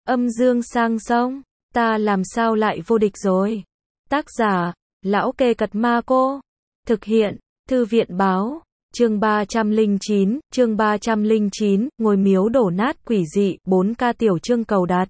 Âm dương sang sông, ta làm sao lại vô địch rồi. Tác giả, Lão Kê Cật Ma Cô. Thực hiện, Thư viện báo. Chương 309, ngôi miếu đổ nát quỷ dị, 4K tiểu chương cầu đặt.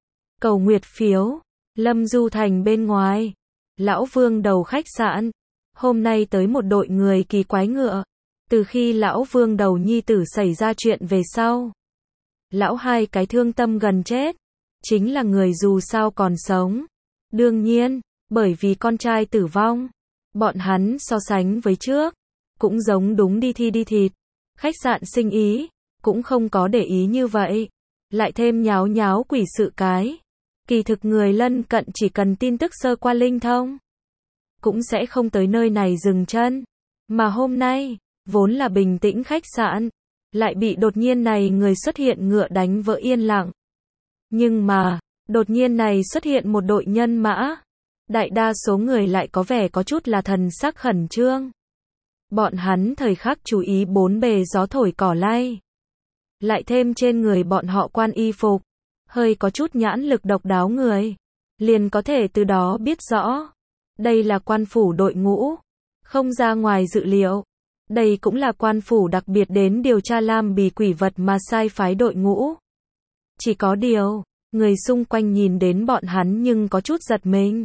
Cầu nguyệt phiếu, Lâm Du Thành bên ngoài. Lão Vương đầu khách sạn. Hôm nay tới một đội người kỳ quái ngựa. Từ khi Lão Vương đầu nhi tử xảy ra chuyện về sau, Lão hai cái thương tâm gần chết. Chính là người dù sao còn sống. Đương nhiên, bởi vì con trai tử vong, bọn hắn so sánh với trước, cũng giống đúng đi thi đi thịt. Khách sạn sinh ý, cũng không có để ý như vậy. Lại thêm nháo nháo quỷ sự cái. Kỳ thực người lân cận chỉ cần tin tức sơ qua linh thông, cũng sẽ không tới nơi này dừng chân. Mà hôm nay, vốn là bình tĩnh khách sạn, lại bị đột nhiên này người xuất hiện ngựa đánh vỡ yên lặng. Nhưng mà, đột nhiên này xuất hiện một đội nhân mã. Đại đa số người lại có vẻ có chút là thần sắc khẩn trương. Bọn hắn thời khắc chú ý bốn bề gió thổi cỏ lay. Lại thêm trên người bọn họ quan y phục, hơi có chút nhãn lực độc đáo người, liền có thể từ đó biết rõ. Đây là quan phủ đội ngũ. Không ra ngoài dự liệu. Đây cũng là quan phủ đặc biệt đến điều tra lam bì quỷ vật mà sai phái đội ngũ. Chỉ có điều, người xung quanh nhìn đến bọn hắn nhưng có chút giật mình.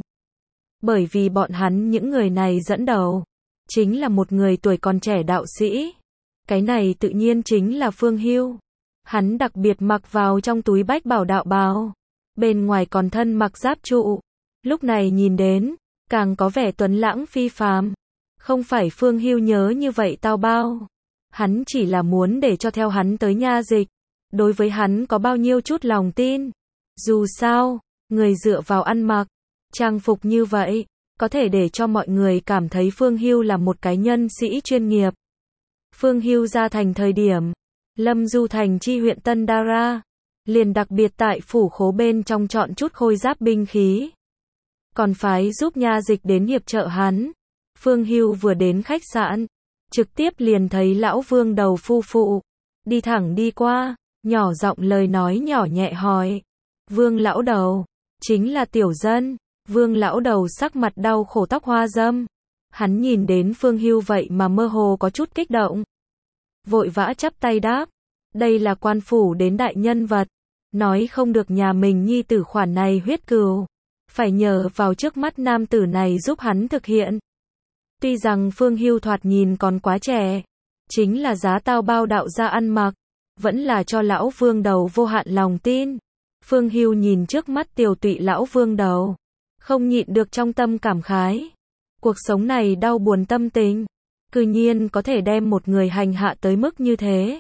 Bởi vì bọn hắn những người này dẫn đầu, chính là một người tuổi còn trẻ đạo sĩ. Cái này tự nhiên chính là Phương Hưu. Hắn đặc biệt mặc vào trong túi bách bảo đạo bào. Bên ngoài còn thân mặc giáp trụ. Lúc này nhìn đến, càng có vẻ tuấn lãng phi phàm. Không phải Phương Hưu nhớ như vậy tao bao. Hắn chỉ là muốn để cho theo hắn tới nha dịch. Đối với hắn có bao nhiêu chút lòng tin. Dù sao, người dựa vào ăn mặc, trang phục như vậy, có thể để cho mọi người cảm thấy Phương Hưu là một cái nhân sĩ chuyên nghiệp. Phương Hưu ra thành thời điểm, Lâm Du Thành chi huyện Tân Đa Ra, liền đặc biệt tại phủ khố bên trong chọn chút khôi giáp binh khí. Còn phái giúp nha dịch đến hiệp trợ hắn. Phương Hưu vừa đến khách sạn, trực tiếp liền thấy Lão Vương đầu phu phụ, đi thẳng đi qua, nhỏ giọng lời nói nhỏ nhẹ hỏi. Vương lão đầu, chính là tiểu dân. Vương lão đầu sắc mặt đau khổ tóc hoa râm. Hắn nhìn đến Phương Hưu vậy mà mơ hồ có chút kích động. Vội vã chắp tay đáp. Đây là quan phủ đến đại nhân vật. Nói không được nhà mình nhi tử khoản này huyết cừu. Phải nhờ vào trước mắt nam tử này giúp hắn thực hiện. Tuy rằng Phương Hưu thoạt nhìn còn quá trẻ. Chính là giá tao bao đạo ra ăn mặc. Vẫn là cho lão Vương đầu vô hạn lòng tin. Phương Hưu nhìn trước mắt tiều tụy lão Vương đầu, không nhịn được trong tâm cảm khái. Cuộc sống này đau buồn tâm tình, cư nhiên có thể đem một người hành hạ tới mức như thế.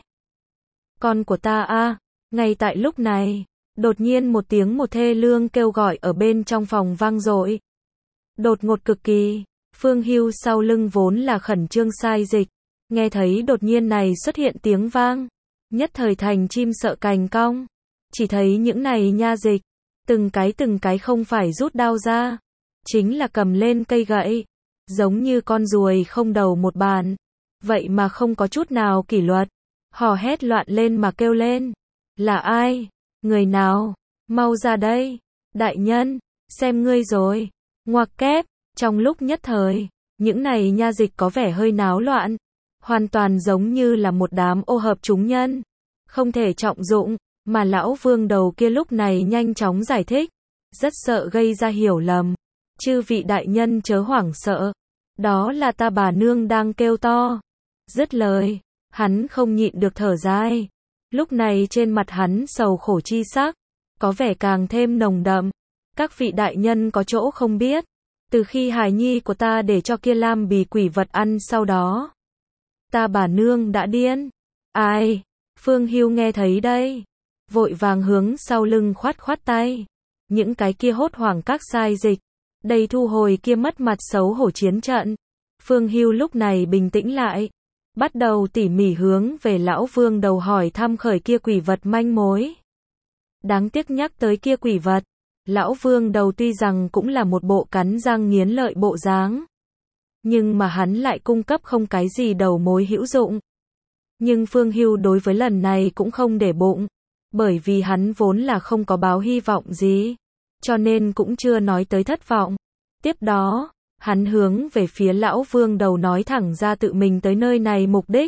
Con của ta a. Ngay tại lúc này, đột nhiên một tiếng một thê lương kêu gọi ở bên trong phòng vang dội. Đột ngột cực kỳ, Phương Hưu sau lưng vốn là khẩn trương sai dịch, nghe thấy đột nhiên này xuất hiện tiếng vang, nhất thời thành chim sợ cành cong. Chỉ thấy những này nha dịch, từng cái không phải rút đao ra, chính là cầm lên cây gậy, giống như con ruồi không đầu một bàn, vậy mà không có chút nào kỷ luật, hò hét loạn lên mà kêu lên. Là ai? Người nào? Mau ra đây! Đại nhân, xem ngươi rồi! Ngoặc kép, trong lúc nhất thời, những này nha dịch có vẻ hơi náo loạn, hoàn toàn giống như là một đám ô hợp chúng nhân, không thể trọng dụng. Mà lão Vương đầu kia lúc này nhanh chóng giải thích, rất sợ gây ra hiểu lầm. Chư vị đại nhân chớ hoảng sợ, đó là ta bà nương đang kêu to. Dứt lời, hắn không nhịn được thở dài. Lúc này trên mặt hắn sầu khổ chi sắc, có vẻ càng thêm nồng đậm. Các vị đại nhân có chỗ không biết, từ khi hài nhi của ta để cho kia lam bì quỷ vật ăn sau đó, ta bà nương đã điên. Ai? Phương Hưu nghe thấy đây, vội vàng hướng sau lưng khoát khoát tay. Những cái kia hốt hoảng các sai dịch, đầy thu hồi kia mất mặt xấu hổ chiến trận. Phương Hưu lúc này bình tĩnh lại, bắt đầu tỉ mỉ hướng về lão Vương đầu hỏi thăm khởi kia quỷ vật manh mối. Đáng tiếc nhắc tới kia quỷ vật, lão Vương đầu tuy rằng cũng là một bộ cắn răng nghiến lợi bộ dáng, nhưng mà hắn lại cung cấp không cái gì đầu mối hữu dụng. Nhưng Phương Hưu đối với lần này cũng không để bụng. Bởi vì hắn vốn là không có báo hy vọng gì, cho nên cũng chưa nói tới thất vọng. Tiếp đó, hắn hướng về phía lão vương đầu nói thẳng ra tự mình tới nơi này mục đích.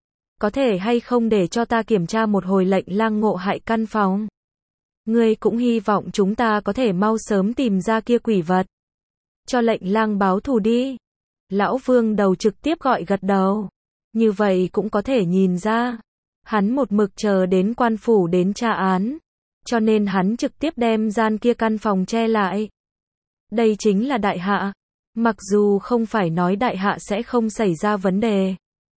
Có thể hay không để cho ta kiểm tra một hồi lệnh lang ngộ hại căn phòng? Ngươi cũng hy vọng chúng ta có thể mau sớm tìm ra kia quỷ vật. Cho lệnh lang báo thù đi. Lão vương đầu trực tiếp gọi gật đầu. Như vậy cũng có thể nhìn ra. Hắn một mực chờ đến quan phủ đến tra án. Cho nên hắn trực tiếp đem gian kia căn phòng che lại. Đây chính là đại hạ. Mặc dù không phải nói đại hạ sẽ không xảy ra vấn đề,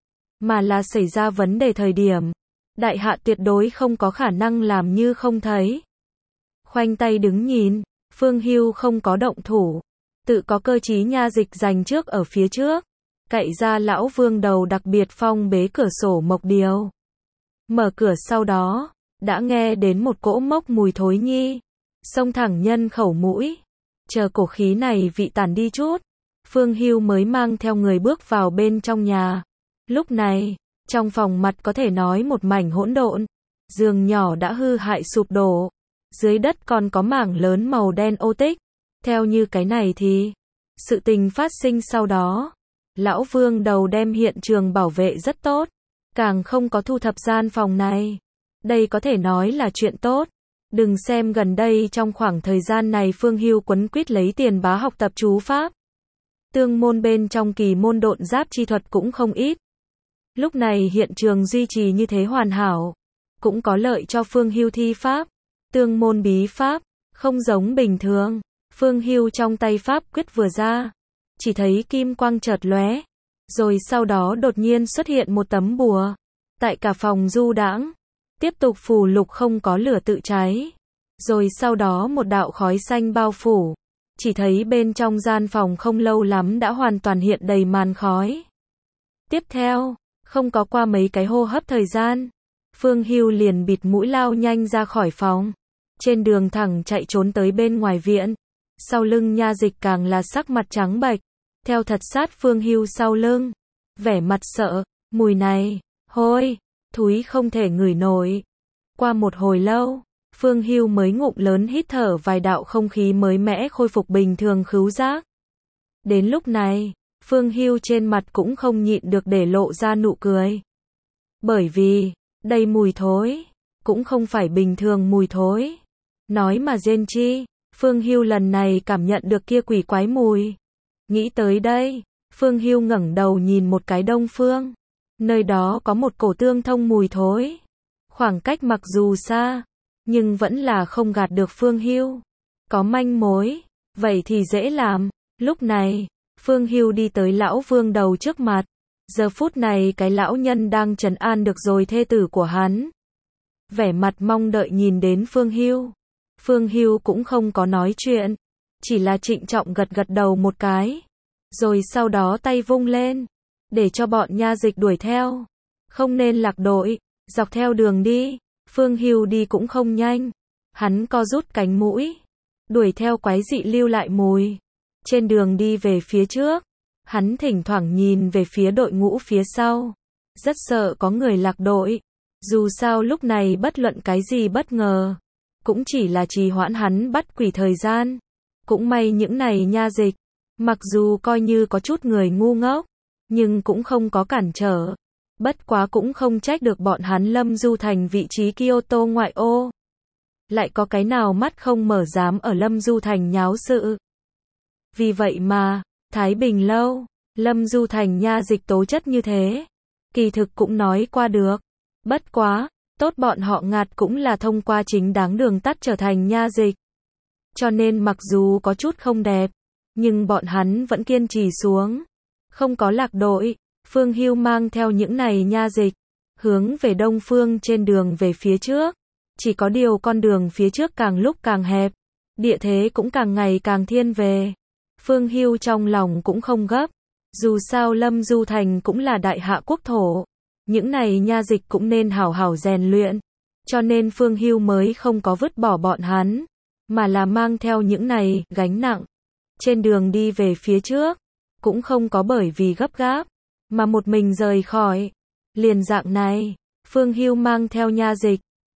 mà là xảy ra vấn đề thời điểm, đại hạ tuyệt đối không có khả năng làm như không thấy. Khoanh tay đứng nhìn, Phương Hưu không có động thủ, tự có cơ trí nha dịch giành trước ở phía trước, cậy ra lão vương đầu đặc biệt phong bế cửa sổ mộc điều. Mở cửa sau đó, đã nghe đến một cỗ mốc mùi thối nhi, xông thẳng nhân khẩu mũi. Chờ cổ khí này vị tản đi chút, Phương Hưu mới mang theo người bước vào bên trong nhà. Lúc này, trong phòng mặt có thể nói một mảnh hỗn độn, giường nhỏ đã hư hại sụp đổ, dưới đất còn có mảng lớn màu đen ô tích. Theo như cái này thì, sự tình phát sinh sau đó, lão vương đầu đem hiện trường bảo vệ rất tốt, càng không có thu thập gian phòng này. Đây có thể nói là chuyện tốt. Đừng xem gần đây trong khoảng thời gian này Phương Hưu quấn quýt lấy tiền bá học tập chú pháp. Tương môn bên trong kỳ môn độn giáp chi thuật cũng không ít. Lúc này hiện trường duy trì như thế hoàn hảo, cũng có lợi cho Phương Hưu thi pháp. Tương môn bí pháp, không giống bình thường. Phương Hưu trong tay pháp quyết vừa ra, chỉ thấy kim quang chợt lóe, rồi sau đó đột nhiên xuất hiện một tấm bùa. Tại cả phòng du đãng, tiếp tục phù lục không có lửa tự cháy. Rồi sau đó một đạo khói xanh bao phủ. Chỉ thấy bên trong gian phòng không lâu lắm đã hoàn toàn hiện đầy màn khói. Tiếp theo, không có qua mấy cái hô hấp thời gian, Phương Hưu liền bịt mũi lao nhanh ra khỏi phòng. Trên đường thẳng chạy trốn tới bên ngoài viện. Sau lưng nha dịch càng là sắc mặt trắng bệch, theo thật sát Phương Hưu sau lưng. Vẻ mặt sợ, mùi này, hôi, thúi không thể ngửi nổi. Qua một hồi lâu, Phương Hưu mới ngụm lớn hít thở vài đạo không khí mới mẻ khôi phục bình thường khứu giác. Đến lúc này, Phương Hưu trên mặt cũng không nhịn được để lộ ra nụ cười. Bởi vì, đây mùi thối, cũng không phải bình thường mùi thối. Nói mà rên chi, Phương Hưu lần này cảm nhận được kia quỷ quái mùi. Nghĩ tới đây, Phương Hưu ngẩng đầu nhìn một cái đông phương. Nơi đó có một cổ tương thông mùi thối. Khoảng cách mặc dù xa, nhưng vẫn là không gạt được Phương Hưu. Có manh mối, vậy thì dễ làm. Lúc này, Phương Hưu đi tới lão vương đầu trước mặt. Giờ phút này cái lão nhân đang trấn an được rồi thê tử của hắn. Vẻ mặt mong đợi nhìn đến Phương Hưu. Phương Hưu cũng không có nói chuyện, chỉ là trịnh trọng gật gật đầu một cái. Rồi sau đó tay vung lên, để cho bọn nha dịch đuổi theo. Không nên lạc đội, dọc theo đường đi. Phương Hưu đi cũng không nhanh, hắn co rút cánh mũi, đuổi theo quái dị lưu lại mùi. Trên đường đi về phía trước, hắn thỉnh thoảng nhìn về phía đội ngũ phía sau, rất sợ có người lạc đội. Dù sao lúc này bất luận cái gì bất ngờ, cũng chỉ là trì hoãn hắn bắt quỷ thời gian. Cũng may những này nha dịch, mặc dù coi như có chút người ngu ngốc, nhưng cũng không có cản trở. Bất quá cũng không trách được bọn hắn Lâm Du Thành vị trí Kyoto ngoại ô. Lại có cái nào mắt không mở dám ở Lâm Du Thành nháo sự. Vì vậy mà, Thái Bình lâu, Lâm Du Thành nha dịch tố chất như thế, kỳ thực cũng nói qua được. Bất quá, tốt bọn họ ngạt cũng là thông qua chính đáng đường tắt trở thành nha dịch. Cho nên mặc dù có chút không đẹp, nhưng bọn hắn vẫn kiên trì xuống. Không có lạc đội, Phương Hưu mang theo những này nha dịch, hướng về đông phương trên đường về phía trước. Chỉ có điều con đường phía trước càng lúc càng hẹp, địa thế cũng càng ngày càng thiên về. Phương Hưu trong lòng cũng không gấp, dù sao Lâm Du Thành cũng là đại hạ quốc thổ. Những này nha dịch cũng nên hảo hảo rèn luyện, cho nên Phương Hưu mới không có vứt bỏ bọn hắn, mà là mang theo những này gánh nặng. Trên đường đi về phía trước, cũng không có bởi vì gấp gáp, mà một mình rời khỏi. Liền dạng này, Phương Hưu mang theo nha dịch,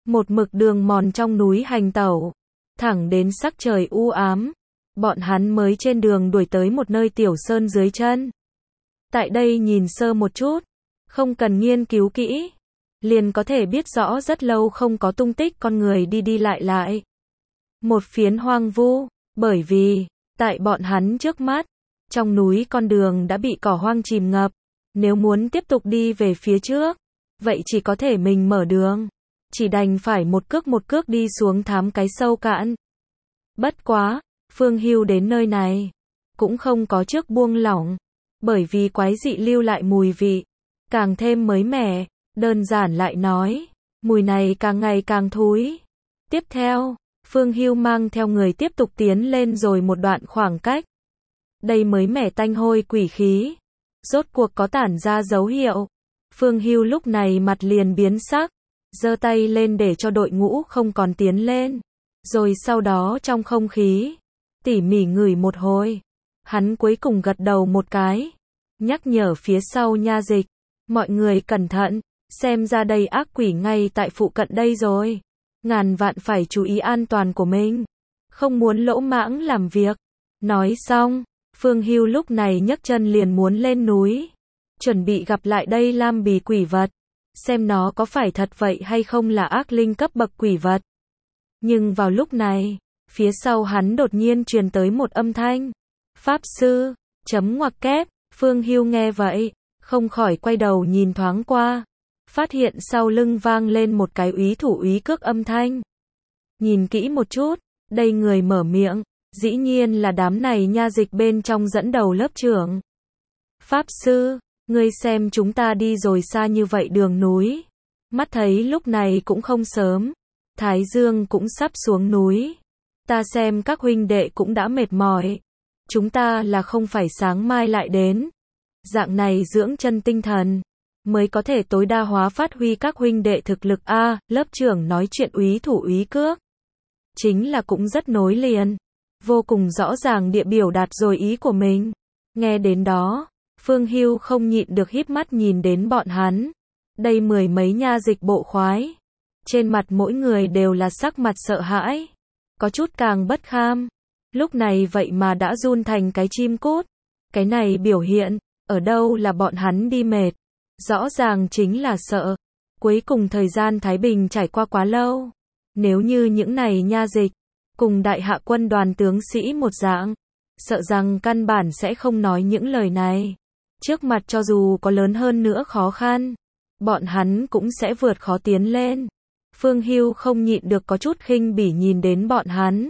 một mực đường mòn trong núi hành tẩu, thẳng đến sắc trời u ám, bọn hắn mới trên đường đuổi tới một nơi tiểu sơn dưới chân. Tại đây nhìn sơ một chút, không cần nghiên cứu kỹ, liền có thể biết rõ rất lâu không có tung tích con người đi đi lại lại. Một phiến hoang vu, bởi vì, tại bọn hắn trước mắt, trong núi con đường đã bị cỏ hoang chìm ngập, nếu muốn tiếp tục đi về phía trước, vậy chỉ có thể mình mở đường, chỉ đành phải một cước đi xuống thám cái sâu cạn. Bất quá, Phương Hưu đến nơi này, cũng không có trước buông lỏng, bởi vì quái dị lưu lại mùi vị, càng thêm mới mẻ, đơn giản lại nói, mùi này càng ngày càng thúi. Tiếp theo, Phương Hưu mang theo người tiếp tục tiến lên rồi một đoạn khoảng cách. Đây mới mẻ tanh hôi quỷ khí, rốt cuộc có tản ra dấu hiệu. Phương Hưu lúc này mặt liền biến sắc, giơ tay lên để cho đội ngũ không còn tiến lên, rồi sau đó trong không khí, tỉ mỉ ngửi một hồi, hắn cuối cùng gật đầu một cái, nhắc nhở phía sau nha dịch, mọi người cẩn thận, xem ra đây ác quỷ ngay tại phụ cận đây rồi, ngàn vạn phải chú ý an toàn của mình, không muốn lỗ mãng làm việc. Nói xong, Phương Hưu lúc này nhấc chân liền muốn lên núi, chuẩn bị gặp lại đây lam bì quỷ vật, xem nó có phải thật vậy hay không là ác linh cấp bậc quỷ vật. Nhưng vào lúc này, phía sau hắn đột nhiên truyền tới một âm thanh. Pháp sư, chấm ngoặc kép, Phương Hưu nghe vậy, không khỏi quay đầu nhìn thoáng qua, phát hiện sau lưng vang lên một cái úy thủ úy cước âm thanh. Nhìn kỹ một chút, đây người mở miệng, dĩ nhiên là đám này nha dịch bên trong dẫn đầu lớp trưởng. Pháp sư, ngươi xem chúng ta đi rồi xa như vậy đường núi, mắt thấy lúc này cũng không sớm, Thái Dương cũng sắp xuống núi, ta xem các huynh đệ cũng đã mệt mỏi, chúng ta là không phải sáng mai lại đến, dạng này dưỡng chân tinh thần, mới có thể tối đa hóa phát huy các huynh đệ thực lực a. Lớp trưởng nói chuyện úy thủ úy cước, chính là cũng rất nối liền, vô cùng rõ ràng địa biểu đạt rồi ý của mình. Nghe đến đó, Phương Hưu không nhịn được híp mắt nhìn đến bọn hắn, đây mười mấy nha dịch bộ khoái, trên mặt mỗi người đều là sắc mặt sợ hãi, có chút càng bất kham, lúc này vậy mà đã run thành cái chim cút, cái này biểu hiện, ở đâu là bọn hắn đi mệt, rõ ràng chính là sợ. Cuối cùng thời gian Thái Bình trải qua quá lâu, nếu như những này nha dịch, cùng đại hạ quân đoàn tướng sĩ một dạng, sợ rằng căn bản sẽ không nói những lời này. Trước mặt cho dù có lớn hơn nữa khó khăn, bọn hắn cũng sẽ vượt khó tiến lên. Phương Hưu không nhịn được có chút khinh bỉ nhìn đến bọn hắn.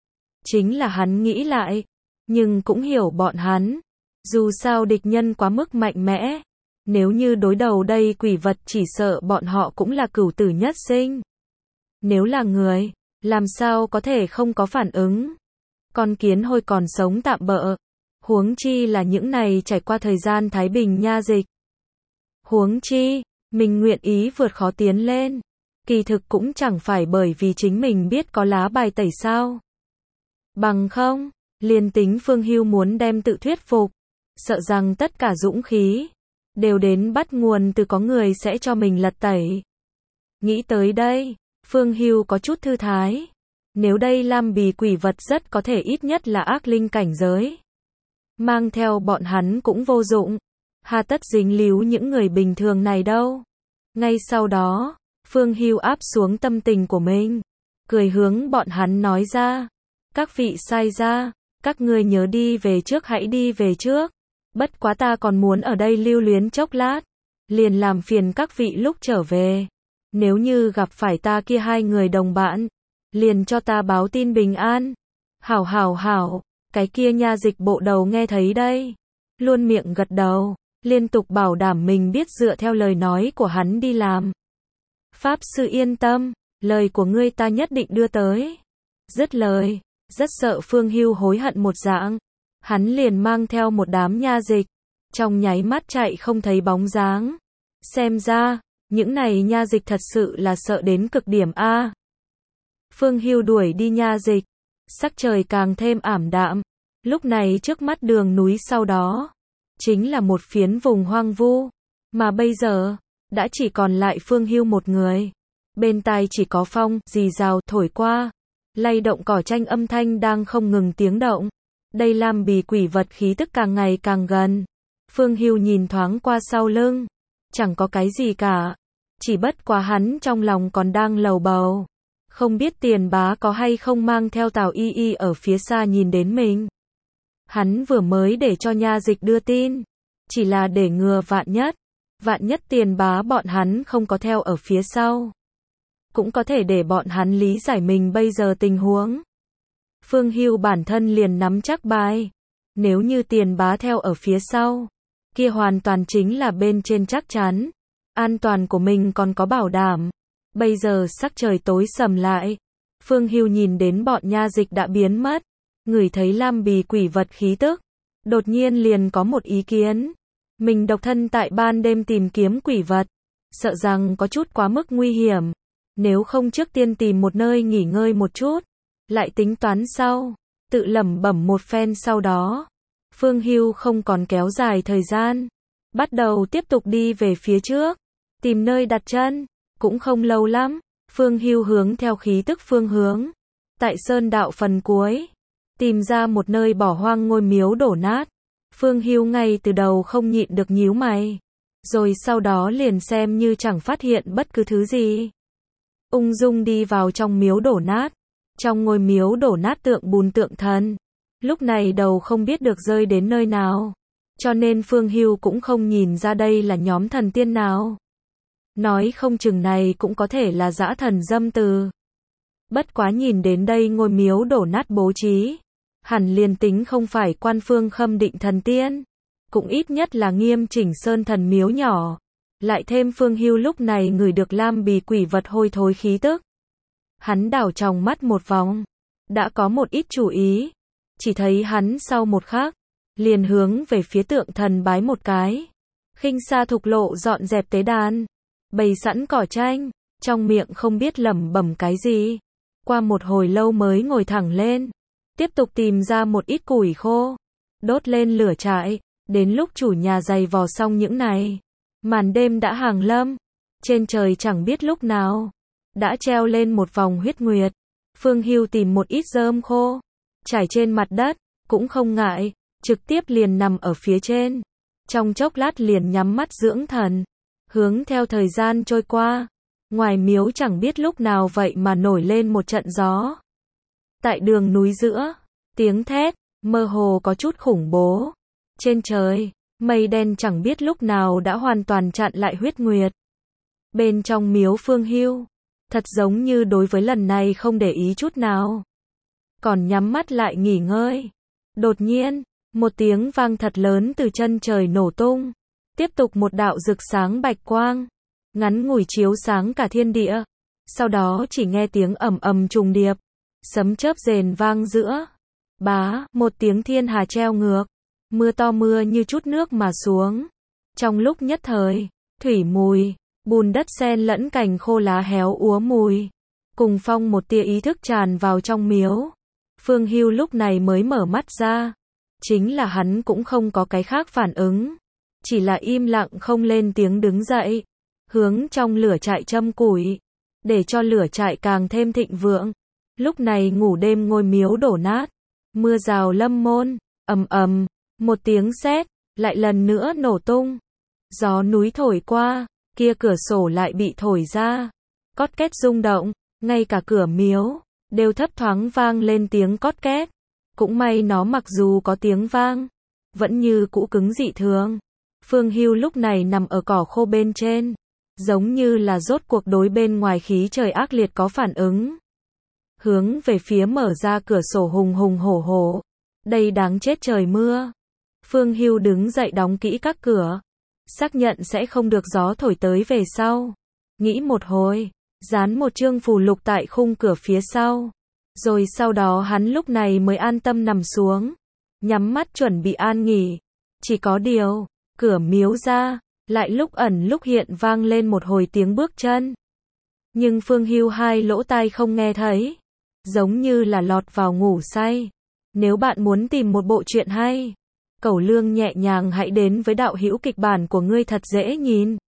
Chính là hắn nghĩ lại, nhưng cũng hiểu bọn hắn. Dù sao địch nhân quá mức mạnh mẽ, nếu như đối đầu đây quỷ vật chỉ sợ bọn họ cũng là cửu tử nhất sinh. Nếu là người, làm sao có thể không có phản ứng. Con kiến hôi còn sống tạm bợ, huống chi là những này trải qua thời gian Thái Bình nha dịch. Huống chi, mình nguyện ý vượt khó tiến lên, kỳ thực cũng chẳng phải bởi vì chính mình biết có lá bài tẩy sao. Bằng không, liền tính Phương Hưu muốn đem tự thuyết phục, sợ rằng tất cả dũng khí đều đến bắt nguồn từ có người sẽ cho mình lật tẩy. Nghĩ tới đây, Phương Hưu có chút thư thái. Nếu đây lam bì quỷ vật rất có thể ít nhất là ác linh cảnh giới, mang theo bọn hắn cũng vô dụng, hà tất dính líu những người bình thường này đâu. Ngay sau đó, Phương Hưu áp xuống tâm tình của mình, cười hướng bọn hắn nói ra, các vị sai ra, các ngươi nhớ đi về trước hãy đi về trước, bất quá ta còn muốn ở đây lưu luyến chốc lát, liền làm phiền các vị lúc trở về, nếu như gặp phải ta kia hai người đồng bạn, liền cho ta báo tin bình an. Hảo hảo hảo, cái kia nha dịch bộ đầu nghe thấy đây, luôn miệng gật đầu, liên tục bảo đảm mình biết dựa theo lời nói của hắn đi làm. Pháp sư yên tâm, lời của ngươi ta nhất định đưa tới. Dứt lời, rất sợ Phương Hưu hối hận một dạng, hắn liền mang theo một đám nha dịch, trong nháy mắt chạy không thấy bóng dáng. Xem ra, những này nha dịch thật sự là sợ đến cực điểm a. Phương Hưu đuổi đi nha dịch, sắc trời càng thêm ảm đạm, lúc này trước mắt đường núi sau đó, chính là một phiến vùng hoang vu, mà bây giờ, đã chỉ còn lại Phương Hưu một người. Bên tai chỉ có phong, rì rào, thổi qua. Lay động cỏ tranh âm thanh đang không ngừng tiếng động. Đây lam bì quỷ vật khí tức càng ngày càng gần. Phương Hưu nhìn thoáng qua sau lưng. Chẳng có cái gì cả. Chỉ bất quá hắn trong lòng còn đang lầu bầu. Không biết Tiền Bá có hay không mang theo Tào Y Y ở phía xa nhìn đến mình. Hắn vừa mới để cho nha dịch đưa tin. Chỉ là để ngừa vạn nhất. Vạn nhất Tiền Bá bọn hắn không có theo ở phía sau. Cũng có thể để bọn hắn lý giải mình bây giờ tình huống. Phương Hưu bản thân liền nắm chắc bài. Nếu như Tiền Bá theo ở phía sau. Kia hoàn toàn chính là bên trên chắc chắn. An toàn của mình còn có bảo đảm. Bây giờ sắc trời tối sầm lại. Phương Hưu nhìn đến bọn nha dịch đã biến mất. Ngửi thấy lam bì quỷ vật khí tức. Đột nhiên liền có một ý kiến. Mình độc thân tại ban đêm tìm kiếm quỷ vật. Sợ rằng có chút quá mức nguy hiểm. Nếu không trước tiên tìm một nơi nghỉ ngơi một chút. Lại tính toán sau. Tự lẩm bẩm một phen sau đó. Phương Hưu không còn kéo dài thời gian. Bắt đầu tiếp tục đi về phía trước. Tìm nơi đặt chân. Cũng không lâu lắm. Phương Hưu hướng theo khí tức phương hướng. Tại sơn đạo phần cuối. Tìm ra một nơi bỏ hoang ngôi miếu đổ nát. Phương Hưu ngay từ đầu không nhịn được nhíu mày. Rồi sau đó liền xem như chẳng phát hiện bất cứ thứ gì. Ung dung đi vào trong miếu đổ nát. Trong ngôi miếu đổ nát tượng bùn tượng thần. Lúc này đầu không biết được rơi đến nơi nào. Cho nên Phương Hưu cũng không nhìn ra đây là nhóm thần tiên nào. Nói không chừng này cũng có thể là dã thần dâm từ. Bất quá nhìn đến đây ngôi miếu đổ nát bố trí. Hẳn liền tính không phải quan phương khâm định thần tiên. Cũng ít nhất là nghiêm chỉnh sơn thần miếu nhỏ. Lại thêm Phương Hưu lúc này ngửi được lam bì quỷ vật hôi thối khí tức. Hắn đảo tròng mắt một vòng. Đã có một ít chú ý. Chỉ thấy hắn sau một khắc. Liền hướng về phía tượng thần bái một cái. Khinh xa thục lộ dọn dẹp tế đàn. Bày sẵn cỏ tranh. Trong miệng không biết lẩm bẩm cái gì. Qua một hồi lâu mới ngồi thẳng lên. Tiếp tục tìm ra một ít củi khô. Đốt lên lửa trại. Đến lúc chủ nhà giày vò xong những này. Màn đêm đã hàng lâm. Trên trời chẳng biết lúc nào. Đã treo lên một vòng huyết nguyệt. Phương Hưu tìm một ít rơm khô. Trải trên mặt đất. Cũng không ngại. Trực tiếp liền nằm ở phía trên. Trong chốc lát liền nhắm mắt dưỡng thần. Hướng theo thời gian trôi qua. Ngoài miếu chẳng biết lúc nào vậy mà nổi lên một trận gió. Tại đường núi giữa. Tiếng thét. Mơ hồ có chút khủng bố. Trên trời. Mây đen chẳng biết lúc nào đã hoàn toàn chặn lại huyết nguyệt. Bên trong miếu Phương Hưu. Thật giống như đối với lần này không để ý chút nào. Còn nhắm mắt lại nghỉ ngơi. Đột nhiên. Một tiếng vang thật lớn từ chân trời nổ tung. Tiếp tục một đạo rực sáng bạch quang. Ngắn ngủi chiếu sáng cả thiên địa. Sau đó chỉ nghe tiếng ầm ầm trùng điệp. Sấm chớp rền vang giữa. Bá, một tiếng thiên hà treo ngược. Mưa to mưa như chút nước mà xuống. Trong lúc nhất thời, thủy mùi, bùn đất xen lẫn cành khô lá héo úa mùi. Cùng phong một tia ý thức tràn vào trong miếu. Phương Hưu lúc này mới mở mắt ra. Chính là hắn cũng không có cái khác phản ứng. Chỉ là im lặng không lên tiếng đứng dậy. Hướng trong lửa trại châm củi. Để cho lửa trại càng thêm thịnh vượng. Lúc này ngủ đêm ngôi miếu đổ nát. Mưa rào lâm môn. Ầm ầm. Một tiếng sét. Lại lần nữa nổ tung. Gió núi thổi qua. Kia cửa sổ lại bị thổi ra. Cót két rung động. Ngay cả cửa miếu. Đều thấp thoáng vang lên tiếng cót két. Cũng may nó mặc dù có tiếng vang. Vẫn như cũ cứng dị thường. Phương Hưu lúc này nằm ở cỏ khô bên trên. Giống như là rốt cuộc đối bên ngoài khí trời ác liệt có phản ứng. Hướng về phía mở ra cửa sổ hùng hùng hổ hổ. Đây đáng chết trời mưa. Phương Hưu đứng dậy đóng kỹ các cửa. Xác nhận sẽ không được gió thổi tới về sau. Nghĩ một hồi. Dán một chương phù lục tại khung cửa phía sau. Rồi sau đó hắn lúc này mới an tâm nằm xuống. Nhắm mắt chuẩn bị an nghỉ. Chỉ có điều. Cửa miếu ra. Lại lúc ẩn lúc hiện vang lên một hồi tiếng bước chân. Nhưng Phương Hưu hai lỗ tai không nghe thấy. Giống như là lọt vào ngủ say. Nếu bạn muốn tìm một bộ truyện hay. Cẩu Lương nhẹ nhàng hãy đến với đạo hữu kịch bản của ngươi thật dễ nhìn.